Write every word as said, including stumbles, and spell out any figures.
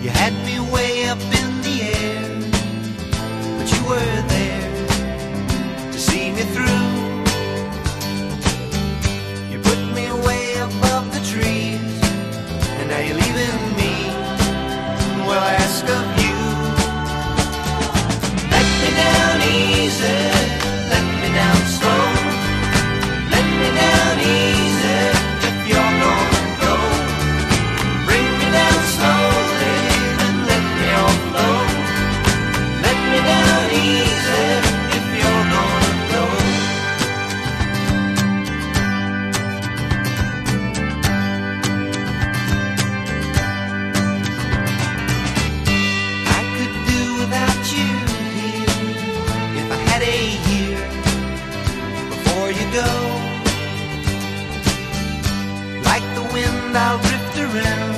You had me way up in the air, but you were there to see me through. You put me way above the trees, and now you're leaving me. Well, I ask of you, let me down easy, let me down slow, let me down easy if you're gonna go. Bring me down slowly, then let me offload. Let me down easy if you're gonna go. I could do without you here if I had a year before you go. Like the wind I'll drift around